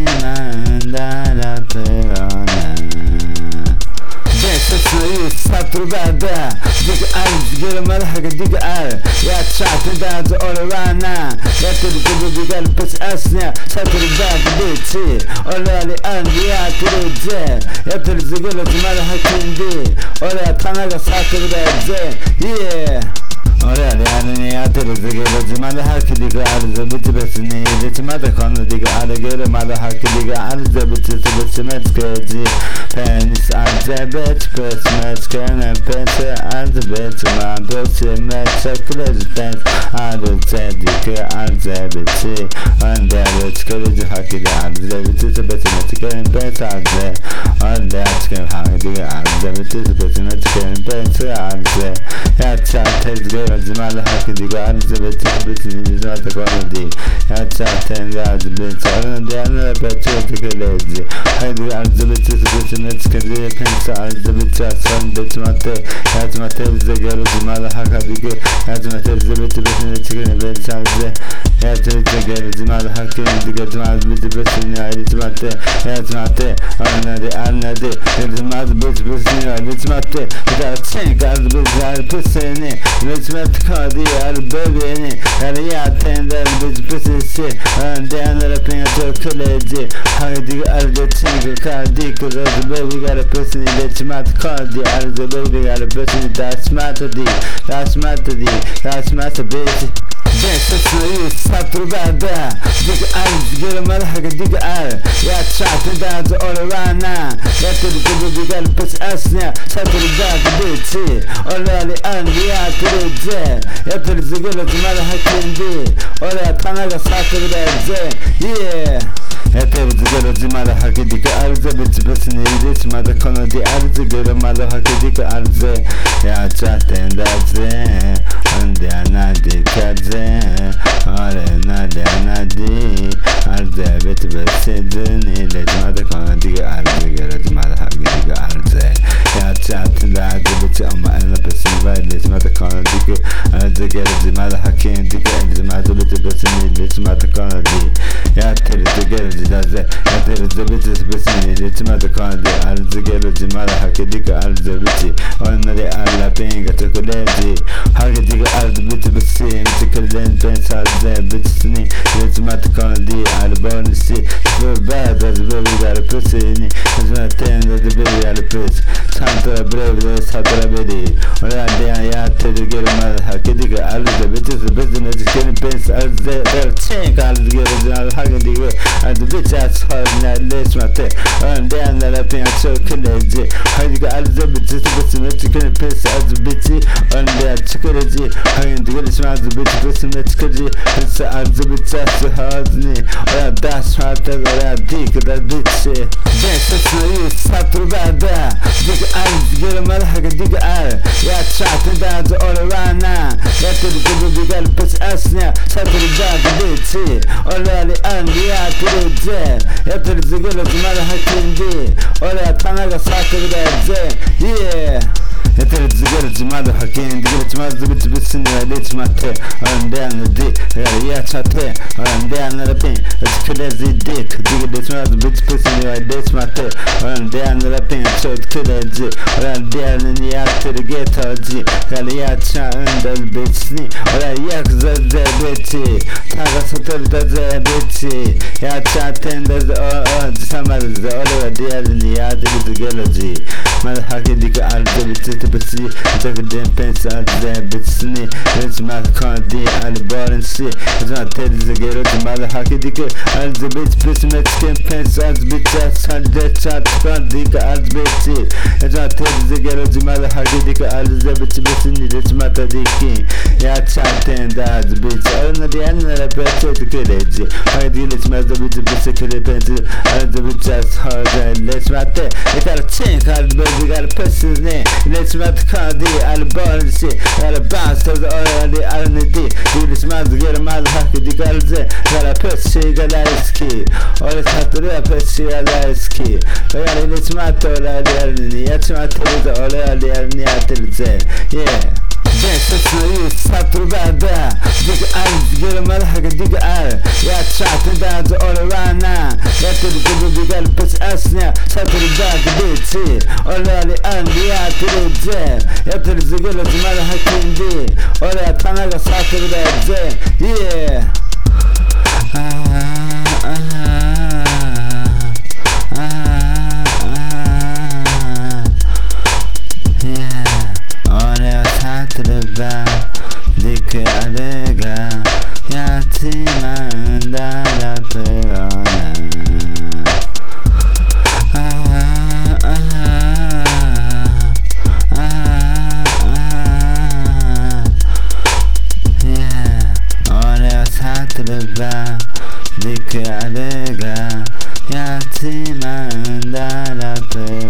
mandarapelona Desesnayu satrubada Diga al zgira malhaga diga al Ya tsaatida za olorana Ya tilgudu diga al pis asnya Satrubada biti Olali andi ya tilidze Ya tilzigila zimalha kindi Ola tanaga satrubada Yeah Oraya yani ya televizyon cimada hak diga arıza biti besini cimada konu diga arı göre mada hak diga arıza biti besmet kedi penis arıza bet besmet kene pense arıza bet ma besmet çakılır pens arıza diga arıza biti anda bet kedi hak diga arıza biti besmet kene pens arıza anda çıkan hak diga arıza biti besmet kene pens arıza ya çatez Zimala haki diga arıza beti beti zimata konu di Ya çaten razı beti arına diyanlara beti otuka lezi Haydi arıza beti beti çıkınca pensa arıza beti asan beti mate Ya mate bize göre zimala haka diga Ya mate bize beti beti çıkınca beti arıza Ya bize göre zimala haki diga zimala beti beti ayrı mate Ya mate arına di zimala beti beti ayrı mate Bir daha çenk arıza beti ayrı peseni Kadi ar bebeni yani ya tender biz pisisi andenler penya çokoleci haydi arda çingi kadi kız baby got a person let's mat kadi arda baby got a person that's mat bitch Desesnayu satrubada Diga al zgira malhaga diga al Ya tsaatida za olorana Ya tilgudu diga al pis asnya Satrubada biti Olali andi ya tilidze Ya tilzigila zimalha kindi Ola tanaga satrubada Yeah Televizyon zimala hak diga arıza biti besini resmada konu di arıza göre malı hak diga arıza Ya çaten daze Ande anadi kadze Arena de anadi Arıza biti besini resmada konu diga arıza göre zimala hak diga arıza Ya çaten daze biti ama ena pesini var resmada konu diga arıza göre zimala hak diga resmada biti besini resmada konu di Ya televizyon Zaze ya terze biti besini ritmada kadi arıza gelo zimala hak diga arıza biti onları alla penga tokolezi hak diga arıza biti besini tikelen pensa arıza bitisini ritmada kadi albonisi verbad az bebi gar pesini zaten de bebi gar pes santra breve santra bedi orada ya terze gelo mal hak diga arıza biti besini tikelen pensa arıza çek arıza gelo hak diga arıza Just hold let's mate Andenler penya çokoleci Haydi arıza biti besime çıkın pes az biti Anda çıkarıcı Haydi gelişmez biti besime çıkarıcı Pes arıza biti as hazni Oya das mate oya dik da biti Desesnayu satrubada Diga al zgira malhaga diga al Ya çaatida za olorana Ya tilgudu diga al pes asnya Satrubada biti Olali andi ya tilidze Ya tilzigila zimalha kindi Ola tanaga satrubada Yeah Ya televizyon cimada hakin diga cimada biti besini let's mate Andenler di ya çate Andenler pen Çıkılezi dik diga cimada biti besini let's mate Andenler pen çokoleci Andenler ya tergetacı Kali ya çağında bitini Ola yak zade biti Taga satarda zade biti Ya çatenda Samarza Ola diğerini ya televizyon Malhaki diga arıza biti besi Takıdem pensa arıza bitisini Resmal kandi albarensi Zan terize gero cimala haki diga arıza biti besime çıkan pensa arıza biti Salde çatkan diga arıza biti Zan terize gero cimala haki diga arıza biti besini resmal tadiki Ya çaten da arıza biti Arına diyenlere bete tıkıleci Haydi resmal da biti besi kere pensi Arıza biti harca resmal te Yekar çenk arıza biti gar pesini Resmat kadi albanisi Albansız orali arnidi Dilismaz girmaz hakkı digarze Gara pesi galayski Ola satırı pesi galayski Yani resmat orali arnini Yatmat terize orali arnini atırze Yeah Desesnayu satrubada Diga al zgira malhaga diga al Ya çaatida za olorana Ya يتركض بقلب بس أسنع سطر بعد بيتي ولا لي قلبي يعترض يترزق الجمال حكيم دي ولا يتنقى سطر بعد yeah ولا تتربى ديك عليك يتيما دالا بيانا ولا تتربى ديك عليك يتيما دالا بيانا